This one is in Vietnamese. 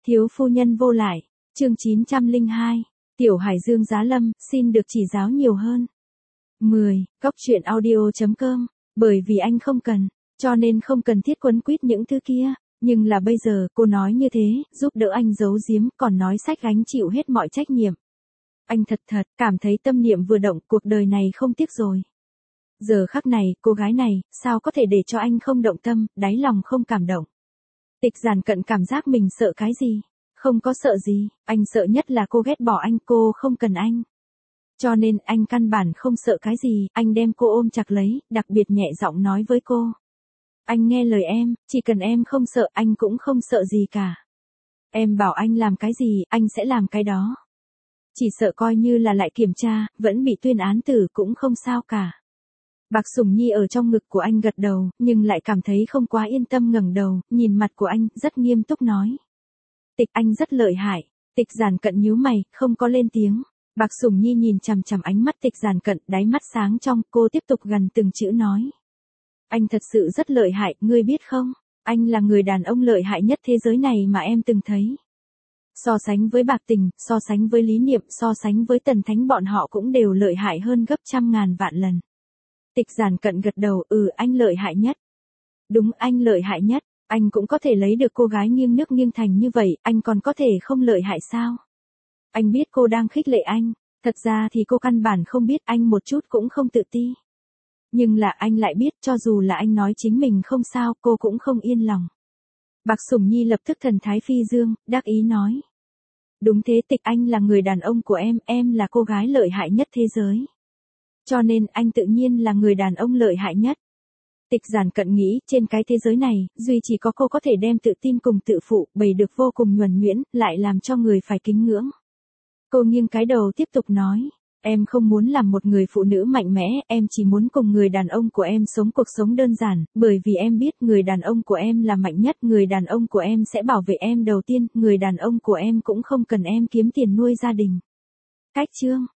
Thiếu phu nhân vô lại, chương 902, Tiểu Hải Dương Giá Lâm, xin được chỉ giáo nhiều hơn. 10. Cóc truyện audio.com, bởi vì anh không cần, cho nên không cần thiết quấn quýt những thứ kia, nhưng là bây giờ cô nói như thế, giúp đỡ anh giấu giếm, còn nói sách gánh chịu hết mọi trách nhiệm. Anh thật cảm thấy tâm niệm vừa động, cuộc đời này không tiếc rồi. Giờ khắc này, cô gái này, sao có thể để cho anh không động tâm, đáy lòng không cảm động. Tịch Giản Cận cảm giác mình sợ cái gì? Không có sợ gì, anh sợ nhất là cô ghét bỏ anh, cô không cần anh. Cho nên anh căn bản không sợ cái gì, anh đem cô ôm chặt lấy, đặc biệt nhẹ giọng nói với cô. Anh nghe lời em, chỉ cần em không sợ anh cũng không sợ gì cả. Em bảo anh làm cái gì, anh sẽ làm cái đó. Chỉ sợ coi như là lại kiểm tra, vẫn bị tuyên án tử cũng không sao cả. Bạc Sủng Nhi ở trong ngực của anh gật đầu, nhưng lại cảm thấy không quá yên tâm ngẩng đầu, nhìn mặt của anh, rất nghiêm túc nói. Tịch anh rất lợi hại. Tịch Giản Cận nhíu mày, không có lên tiếng. Bạc Sủng Nhi nhìn chằm chằm ánh mắt Tịch Giản Cận, đáy mắt sáng trong, cô tiếp tục gần từng chữ nói. Anh thật sự rất lợi hại, ngươi biết không? Anh là người đàn ông lợi hại nhất thế giới này mà em từng thấy. So sánh với Bạc Tình, so sánh với Lý Niệm, so sánh với Tần Thánh bọn họ cũng đều lợi hại hơn gấp trăm ngàn vạn lần. Tịch Giản Cận gật đầu, anh lợi hại nhất. Đúng, anh lợi hại nhất. Anh cũng có thể lấy được cô gái nghiêng nước nghiêng thành như vậy, anh còn có thể không lợi hại sao? Anh biết cô đang khích lệ anh, thật ra thì cô căn bản không biết, anh một chút cũng không tự ti. Nhưng là anh lại biết, cho dù là anh nói chính mình không sao, cô cũng không yên lòng. Bạc Sủng Nhi lập tức thần thái phi dương, đắc ý nói. Đúng thế, Tịch anh là người đàn ông của em là cô gái lợi hại nhất thế giới. Cho nên anh tự nhiên là người đàn ông lợi hại nhất. Tịch Giản Cận nghĩ, trên cái thế giới này, duy chỉ có cô có thể đem tự tin cùng tự phụ, bày được vô cùng nhuần nhuyễn, lại làm cho người phải kính ngưỡng. Cô nghiêng cái đầu tiếp tục nói, em không muốn làm một người phụ nữ mạnh mẽ, em chỉ muốn cùng người đàn ông của em sống cuộc sống đơn giản, bởi vì em biết người đàn ông của em là mạnh nhất, người đàn ông của em sẽ bảo vệ em đầu tiên, người đàn ông của em cũng không cần em kiếm tiền nuôi gia đình. Cách chương